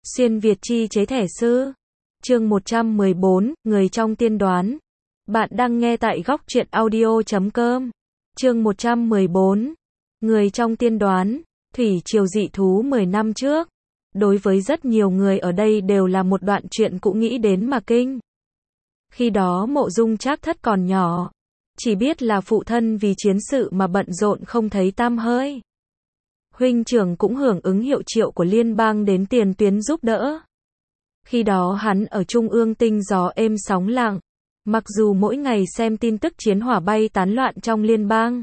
Xuyên Việt chi chế thẻ sư. Chương 114, Người trong tiên đoán. Bạn đang nghe tại góc truyện audio.com. Chương 114, Người trong tiên đoán. Thủy triều dị thú 10 năm trước. Đối với rất nhiều người ở đây đều là một đoạn chuyện cũ nghĩ đến mà kinh. Khi đó Mộ Dung Trác Thất còn nhỏ, chỉ biết là phụ thân vì chiến sự mà bận rộn không thấy tăm hơi. Huynh trưởng cũng hưởng ứng hiệu triệu của liên bang đến tiền tuyến giúp đỡ. Khi đó hắn ở trung ương tinh gió êm sóng lặng, mặc dù mỗi ngày xem tin tức chiến hỏa bay tán loạn trong liên bang,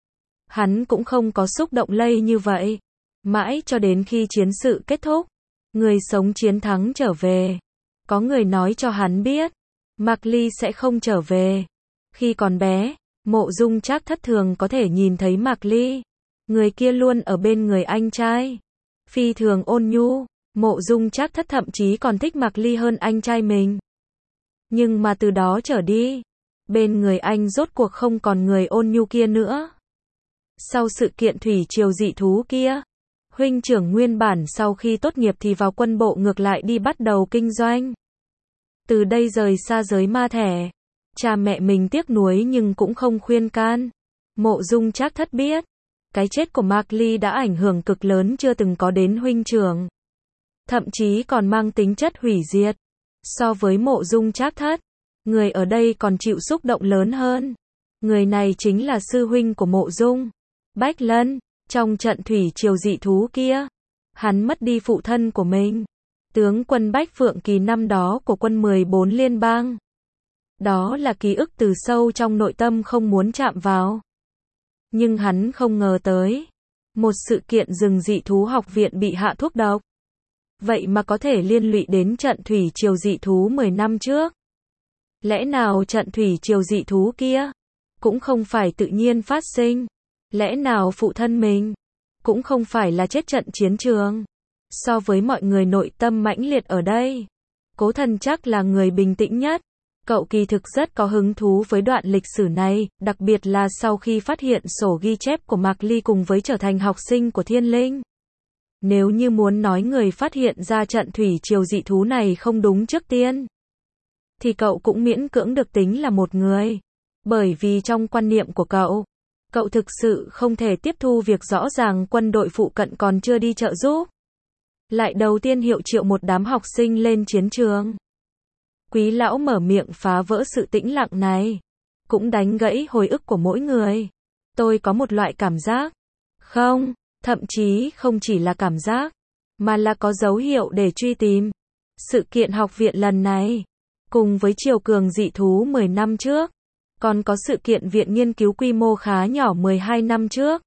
hắn cũng không có xúc động lây như vậy. Mãi cho đến khi chiến sự kết thúc, người sống chiến thắng trở về, có người nói cho hắn biết, Mạc Ly sẽ không trở về. Khi còn bé, Mộ Dung Trác Thất thường có thể nhìn thấy Mạc Ly. Người kia luôn ở bên người anh trai, phi thường ôn nhu. Mộ Dung Trác Thất thậm chí còn thích Mạc Ly hơn anh trai mình. Nhưng mà từ đó trở đi, bên người anh rốt cuộc không còn người ôn nhu kia nữa. Sau sự kiện thủy triều dị thú kia, huynh trưởng nguyên bản sau khi tốt nghiệp thì vào quân bộ ngược lại đi bắt đầu kinh doanh. Từ đây rời xa giới ma thẻ. Cha mẹ mình tiếc nuối nhưng cũng không khuyên can. Mộ Dung Trác Thất biết, cái chết của Mạc Ly đã ảnh hưởng cực lớn chưa từng có đến huynh trưởng. Thậm chí còn mang tính chất hủy diệt. So với Mộ Dung Trác Thất, người ở đây còn chịu xúc động lớn hơn. Người này chính là sư huynh của Mộ Dung, Bách Lân. Trong trận thủy triều dị thú kia, hắn mất đi phụ thân của mình, tướng quân Bách Phượng Kỳ năm đó của quân 14 liên bang. Đó là ký ức từ sâu trong nội tâm không muốn chạm vào. Nhưng hắn không ngờ tới, một sự kiện rừng dị thú học viện bị hạ thuốc độc, vậy mà có thể liên lụy đến trận thủy triều dị thú 10 năm trước. Lẽ nào trận thủy triều dị thú kia cũng không phải tự nhiên phát sinh? Lẽ nào phụ thân mình cũng không phải là chết trận chiến trường? So với mọi người nội tâm mãnh liệt ở đây, Cố Thần chắc là người bình tĩnh nhất. Cậu kỳ thực rất có hứng thú với đoạn lịch sử này, đặc biệt là sau khi phát hiện sổ ghi chép của Mạc Ly cùng với trở thành học sinh của Thiên Linh. Nếu như muốn nói người phát hiện ra trận thủy triều dị thú này không đúng trước tiên, thì cậu cũng miễn cưỡng được tính là một người. Bởi vì trong quan niệm của cậu thực sự không thể tiếp thu việc rõ ràng quân đội phụ cận còn chưa đi trợ giúp, lại đầu tiên hiệu triệu một đám học sinh lên chiến trường. Quý lão mở miệng phá vỡ sự tĩnh lặng này, cũng đánh gãy hồi ức của mỗi người. Tôi có một loại cảm giác, không, thậm chí không chỉ là cảm giác, mà là có dấu hiệu để truy tìm. Sự kiện học viện lần này, cùng với triều cường dị thú 10 năm trước, còn có sự kiện viện nghiên cứu quy mô khá nhỏ 12 năm trước,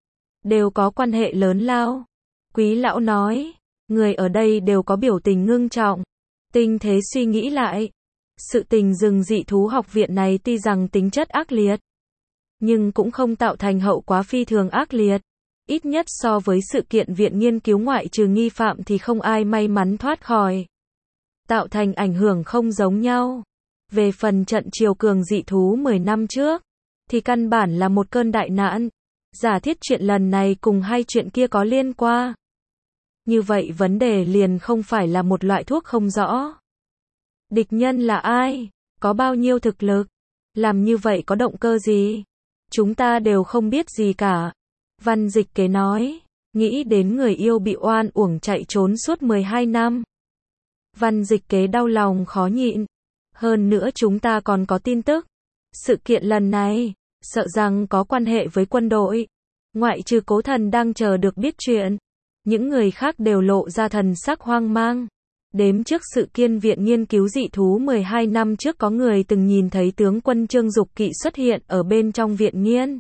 đều có quan hệ lớn lao. Quý lão nói, người ở đây đều có biểu tình ngưng trọng. Tinh thế suy nghĩ lại, sự tình rừng dị thú học viện này tuy rằng tính chất ác liệt, nhưng cũng không tạo thành hậu quả phi thường ác liệt. Ít nhất so với sự kiện viện nghiên cứu ngoại trừ nghi phạm thì không ai may mắn thoát khỏi. Tạo thành ảnh hưởng không giống nhau. Về phần trận triều cường dị thú 10 năm trước, thì căn bản là một cơn đại nạn. Giả thiết chuyện lần này cùng hai chuyện kia có liên quan. Như vậy vấn đề liền không phải là một loại thuốc không rõ. Địch nhân là ai? Có bao nhiêu thực lực? Làm như vậy có động cơ gì? Chúng ta đều không biết gì cả. Văn Dịch Kế nói, nghĩ đến người yêu bị oan uổng chạy trốn suốt 12 năm. Văn Dịch Kế đau lòng khó nhịn. Hơn nữa chúng ta còn có tin tức. Sự kiện lần này, sợ rằng có quan hệ với quân đội. Ngoại trừ Cố Thần đang chờ được biết chuyện, những người khác đều lộ ra thần sắc hoang mang. Đếm trước sự kiện viện nghiên cứu dị thú 12 năm trước có người từng nhìn thấy tướng quân Trương Dục Kỵ xuất hiện ở bên trong viện nghiên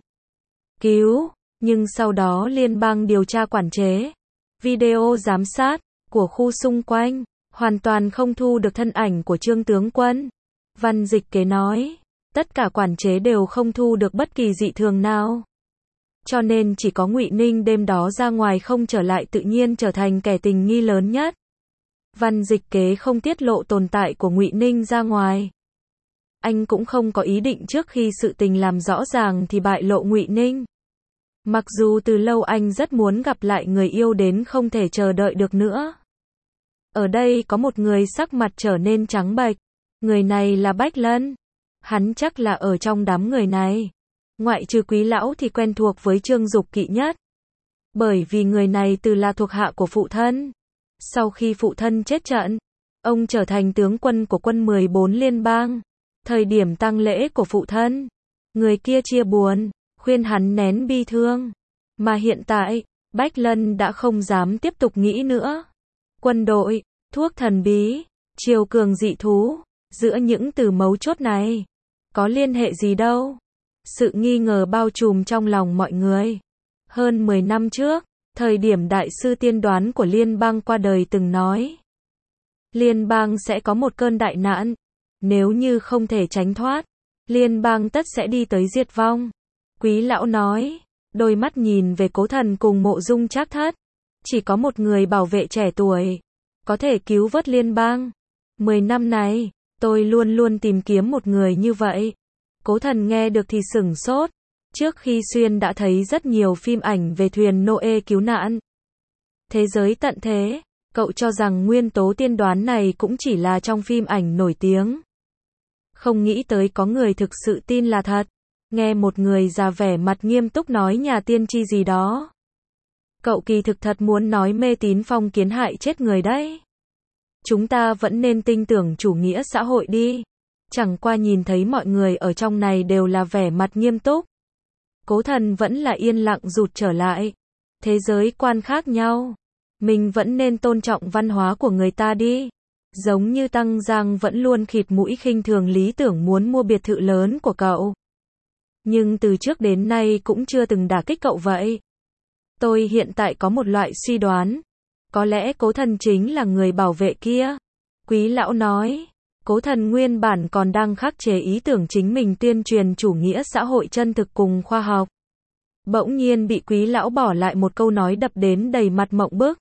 cứu, nhưng sau đó liên bang điều tra quản chế, video giám sát của khu xung quanh, hoàn toàn không thu được thân ảnh của Trương tướng quân. Văn Dịch Kế nói, tất cả quản chế đều không thu được bất kỳ dị thường nào. Cho nên chỉ có Ngụy Ninh đêm đó ra ngoài không trở lại tự nhiên trở thành kẻ tình nghi lớn nhất. Văn Dịch Kế không tiết lộ tồn tại của Ngụy Ninh ra ngoài. Anh cũng không có ý định trước khi sự tình làm rõ ràng thì bại lộ Ngụy Ninh. Mặc dù từ lâu anh rất muốn gặp lại người yêu đến không thể chờ đợi được nữa. Ở đây có một người sắc mặt trở nên trắng bệch. Người này là Bách Lân. Hắn chắc là ở trong đám người này. Ngoại trừ Quý lão thì quen thuộc với Trương Dục Kỵ nhất. Bởi vì người này từ là thuộc hạ của phụ thân. Sau khi phụ thân chết trận, ông trở thành tướng quân của quân 14 liên bang. Thời điểm tang lễ của phụ thân, người kia chia buồn, khuyên hắn nén bi thương. Mà hiện tại, Bách Lân đã không dám tiếp tục nghĩ nữa. Quân đội, thuốc thần bí, triều cường dị thú, giữa những từ mấu chốt này, có liên hệ gì đâu. Sự nghi ngờ bao trùm trong lòng mọi người. Hơn 10 năm trước, thời điểm đại sư tiên đoán của liên bang qua đời từng nói. Liên bang sẽ có một cơn đại nạn. Nếu như không thể tránh thoát, liên bang tất sẽ đi tới diệt vong. Quý lão nói, đôi mắt nhìn về Cố Thần cùng Mộ Dung Trác Thất. Chỉ có một người bảo vệ trẻ tuổi, có thể cứu vớt liên bang. 10 năm này, tôi luôn luôn tìm kiếm một người như vậy. Cố Thần nghe được thì sửng sốt. Trước khi xuyên đã thấy rất nhiều phim ảnh về thuyền Noe cứu nạn. Thế giới tận thế, cậu cho rằng nguyên tố tiên đoán này cũng chỉ là trong phim ảnh nổi tiếng. Không nghĩ tới có người thực sự tin là thật. Nghe một người già vẻ mặt nghiêm túc nói nhà tiên tri gì đó. Cậu kỳ thực thật muốn nói mê tín phong kiến hại chết người đấy. Chúng ta vẫn nên tin tưởng chủ nghĩa xã hội đi. Chẳng qua nhìn thấy mọi người ở trong này đều là vẻ mặt nghiêm túc. Cố Thần vẫn là yên lặng rụt trở lại. Thế giới quan khác nhau. Mình vẫn nên tôn trọng văn hóa của người ta đi. Giống như Tăng Giang vẫn luôn khịt mũi khinh thường lý tưởng muốn mua biệt thự lớn của cậu. Nhưng từ trước đến nay cũng chưa từng đả kích cậu vậy. Tôi hiện tại có một loại suy đoán. Có lẽ Cố Thần chính là người bảo vệ kia. Quý lão nói. Cố Thần nguyên bản còn đang khắc chế ý tưởng chính mình tuyên truyền chủ nghĩa xã hội chân thực cùng khoa học. Bỗng nhiên bị Quý lão bỏ lại một câu nói đập đến đầy mặt mộng bức.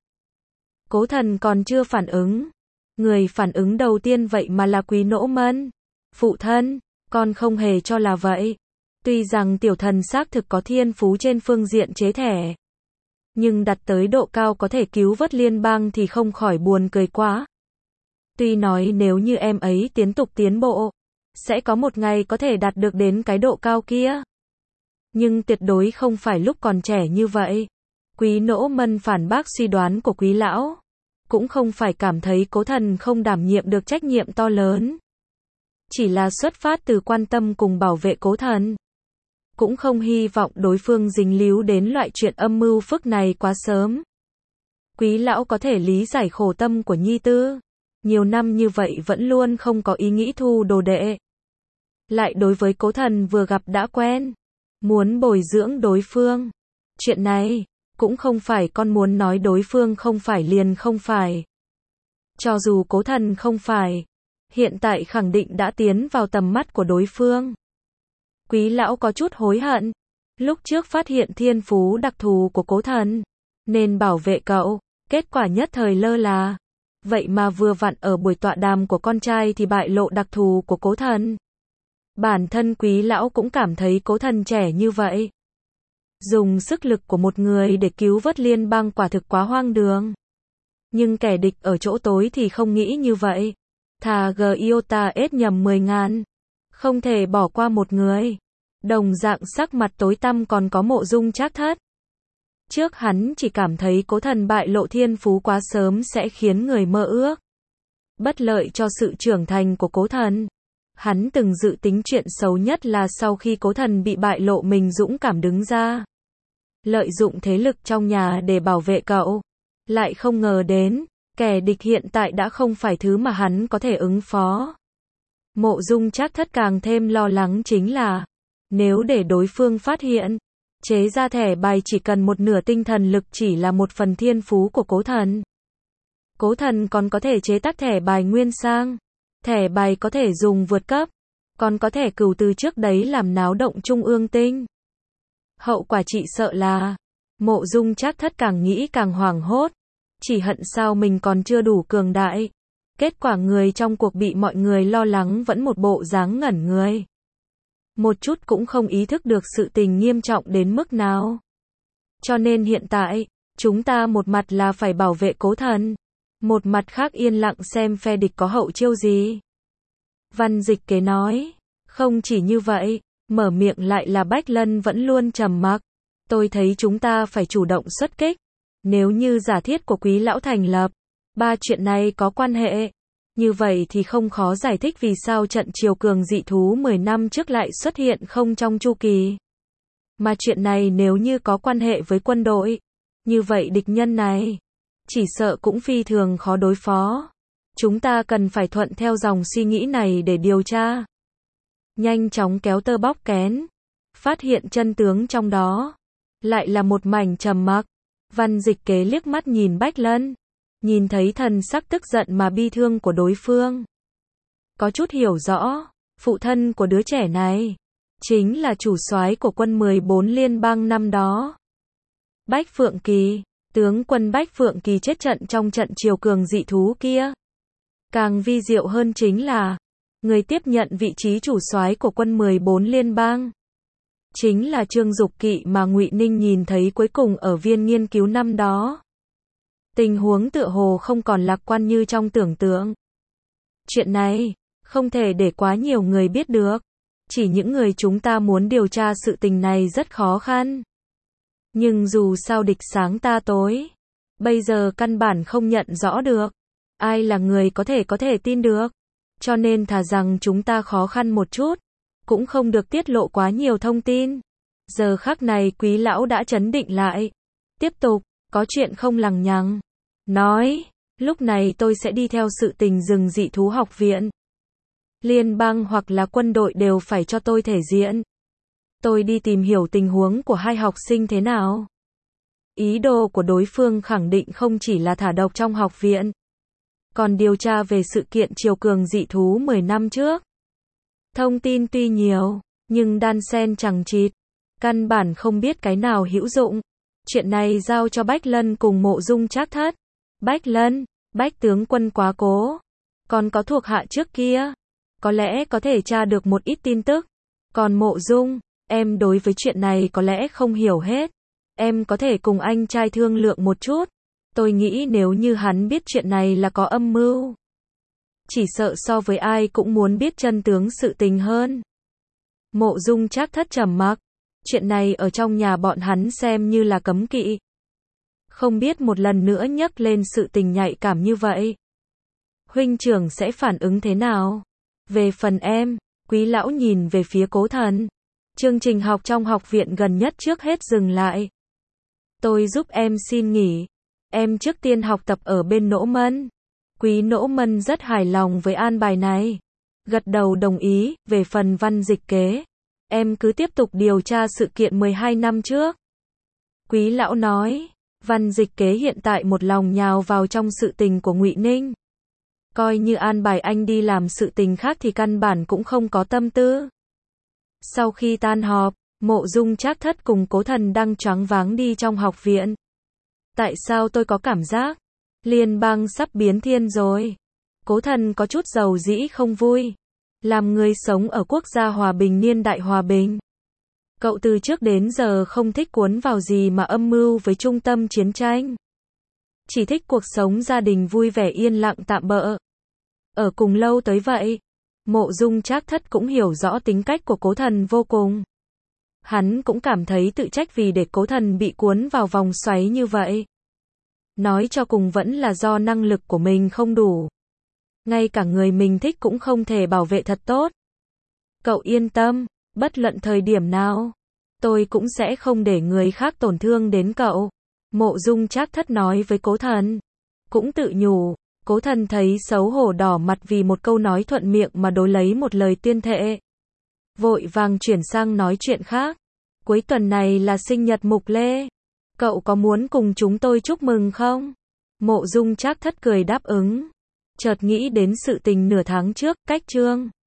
Cố Thần còn chưa phản ứng. Người phản ứng đầu tiên vậy mà là Quý Nỗ Mân. Phụ thân, con không hề cho là vậy. Tuy rằng tiểu thần xác thực có thiên phú trên phương diện chế thẻ. Nhưng đặt tới độ cao có thể cứu vớt liên bang thì không khỏi buồn cười quá. Tuy nói nếu như em ấy tiến bộ, sẽ có một ngày có thể đạt được đến cái độ cao kia. Nhưng tuyệt đối không phải lúc còn trẻ như vậy. Quý Nỗ Mân phản bác suy đoán của Quý lão. Cũng không phải cảm thấy Cố Thần không đảm nhiệm được trách nhiệm to lớn. Chỉ là xuất phát từ quan tâm cùng bảo vệ Cố Thần. Cũng không hy vọng đối phương dính líu đến loại chuyện âm mưu phức này quá sớm. Quý lão có thể lý giải khổ tâm của nhi tư. Nhiều năm như vậy vẫn luôn không có ý nghĩ thu đồ đệ. Lại đối với Cố Thần vừa gặp đã quen. Muốn bồi dưỡng đối phương. Chuyện này, cũng không phải con muốn nói đối phương không phải liền không phải. Cho dù Cố Thần không phải, hiện tại khẳng định đã tiến vào tầm mắt của đối phương. Quý lão có chút hối hận. Lúc trước phát hiện thiên phú đặc thù của Cố Thần, nên bảo vệ cậu, kết quả nhất thời lơ là. Vậy mà vừa vặn ở buổi tọa đàm của con trai thì bại lộ đặc thù của Cố Thần. Bản thân Quý lão cũng cảm thấy Cố Thần trẻ như vậy. Dùng sức lực của một người để cứu vớt liên bang quả thực quá hoang đường. Nhưng kẻ địch ở chỗ tối thì không nghĩ như vậy. Thà Giota S nhầm 10.000. Không thể bỏ qua một người. Đồng dạng sắc mặt tối tăm còn có Mộ Dung Trác Thất. Trước hắn chỉ cảm thấy Cố Thần bại lộ thiên phú quá sớm sẽ khiến người mơ ước. Bất lợi cho sự trưởng thành của Cố Thần. Hắn từng dự tính chuyện xấu nhất là sau khi Cố Thần bị bại lộ mình dũng cảm đứng ra. Lợi dụng thế lực trong nhà để bảo vệ cậu. Lại không ngờ đến, kẻ địch hiện tại đã không phải thứ mà hắn có thể ứng phó. Mộ Dung Trác Thất càng thêm lo lắng chính là, nếu để đối phương phát hiện, chế ra thẻ bài chỉ cần một nửa tinh thần lực chỉ là một phần thiên phú của Cố Thần. Cố Thần còn có thể chế tác thẻ bài nguyên sang. Thẻ bài có thể dùng vượt cấp. Còn có thể cửu từ trước đấy làm náo động trung ương tinh. Hậu quả chị sợ là, Mộ Dung Trác Thất càng nghĩ càng hoảng hốt. Chỉ hận sao mình còn chưa đủ cường đại. Kết quả người trong cuộc bị mọi người lo lắng vẫn một bộ dáng ngẩn người. Một chút cũng không ý thức được sự tình nghiêm trọng đến mức nào. Cho nên hiện tại, chúng ta một mặt là phải bảo vệ Cố Thần. Một mặt khác yên lặng xem phe địch có hậu chiêu gì. Văn Dịch Kế nói. Không chỉ như vậy, mở miệng lại là Bách Lân vẫn luôn trầm mặc. Tôi thấy chúng ta phải chủ động xuất kích. Nếu như giả thiết của Quý lão thành lập, ba chuyện này có quan hệ. Như vậy thì không khó giải thích vì sao trận triều cường dị thú 10 năm trước lại xuất hiện không trong chu kỳ. Mà chuyện này nếu như có quan hệ với quân đội, như vậy địch nhân này chỉ sợ cũng phi thường khó đối phó. Chúng ta cần phải thuận theo dòng suy nghĩ này để điều tra. Nhanh chóng kéo tơ bóc kén, phát hiện chân tướng trong đó. Lại là một mảnh trầm mặc. Văn Dịch Kế liếc mắt nhìn Bách Lân, nhìn thấy thần sắc tức giận mà bi thương của đối phương. Có chút hiểu rõ, phụ thân của đứa trẻ này chính là chủ soái của quân 14 liên bang năm đó. Bách Phượng Kỳ, tướng quân Bách Phượng Kỳ chết trận trong trận triều cường dị thú kia. Càng vi diệu hơn chính là, người tiếp nhận vị trí chủ soái của quân 14 liên bang chính là Trương Dục Kỵ mà Ngụy Ninh nhìn thấy cuối cùng ở viên nghiên cứu năm đó. Tình huống tựa hồ không còn lạc quan như trong tưởng tượng. Chuyện này không thể để quá nhiều người biết được. Chỉ những người chúng ta muốn điều tra sự tình này rất khó khăn. Nhưng dù sao địch sáng ta tối, bây giờ căn bản không nhận rõ được ai là người có thể tin được. Cho nên thà rằng chúng ta khó khăn một chút, cũng không được tiết lộ quá nhiều thông tin. Giờ khắc này Quý lão đã trấn định lại. Tiếp tục, có chuyện không lằng nhằng. Nói, lúc này tôi sẽ đi theo sự tình rừng dị thú học viện. Liên bang hoặc là quân đội đều phải cho tôi thể diện. Tôi đi tìm hiểu tình huống của hai học sinh thế nào. Ý đồ của đối phương khẳng định không chỉ là thả độc trong học viện, còn điều tra về sự kiện triều cường dị thú 10 năm trước. Thông tin tuy nhiều, nhưng đan xen chằng chịt, căn bản không biết cái nào hữu dụng. Chuyện này giao cho Bách Lân cùng Mộ Dung Trác Thất. Bách Lân, Bách tướng quân quá cố. Còn có thuộc hạ trước kia, có lẽ có thể tra được một ít tin tức. Còn Mộ Dung, em đối với chuyện này có lẽ không hiểu hết. Em có thể cùng anh trai thương lượng một chút. Tôi nghĩ nếu như hắn biết chuyện này là có âm mưu, chỉ sợ so với ai cũng muốn biết chân tướng sự tình hơn. Mộ Dung Trác Thất trầm mặc. Chuyện này ở trong nhà bọn hắn xem như là cấm kỵ. Không biết một lần nữa nhắc lên sự tình nhạy cảm như vậy, huynh trưởng sẽ phản ứng thế nào? Về phần em, Quý lão nhìn về phía Cố Thần. Chương trình học trong học viện gần nhất trước hết dừng lại. Tôi giúp em xin nghỉ. Em trước tiên học tập ở bên Nỗ Mân. Quý Nỗ Mân rất hài lòng với an bài này. Gật đầu đồng ý. Về phần Văn Dịch Kế, em cứ tiếp tục điều tra sự kiện 12 năm trước. Quý lão nói. Văn Dịch Kế hiện tại một lòng nhào vào trong sự tình của Ngụy Ninh. Coi như an bài anh đi làm sự tình khác thì căn bản cũng không có tâm tư. Sau khi tan họp, Mộ Dung Trác Thất cùng Cố Thần đang choáng váng đi trong học viện. Tại sao tôi có cảm giác liên bang sắp biến thiên rồi? Cố Thần có chút dầu dĩ không vui. Làm người sống ở quốc gia hòa bình niên đại hòa bình, cậu từ trước đến giờ không thích cuốn vào gì mà âm mưu với trung tâm chiến tranh. Chỉ thích cuộc sống gia đình vui vẻ yên lặng tạm bợ. Ở cùng lâu tới vậy. Mộ Dung Trác Thất cũng hiểu rõ tính cách của Cố Thần vô cùng. Hắn cũng cảm thấy tự trách vì để Cố Thần bị cuốn vào vòng xoáy như vậy. Nói cho cùng vẫn là do năng lực của mình không đủ. Ngay cả người mình thích cũng không thể bảo vệ thật tốt. Cậu yên tâm, bất luận thời điểm nào, tôi cũng sẽ không để người khác tổn thương đến cậu. Mộ Dung Trác Thất nói với Cố Thần. Cũng tự nhủ. Cố Thần thấy xấu hổ đỏ mặt vì một câu nói thuận miệng mà đối lấy một lời tuyên thệ. Vội vàng chuyển sang nói chuyện khác. Cuối tuần này là sinh nhật Mục Lê. Cậu có muốn cùng chúng tôi chúc mừng không? Mộ Dung Trác Thất cười đáp ứng. Chợt nghĩ đến sự tình nửa tháng trước, cách Trương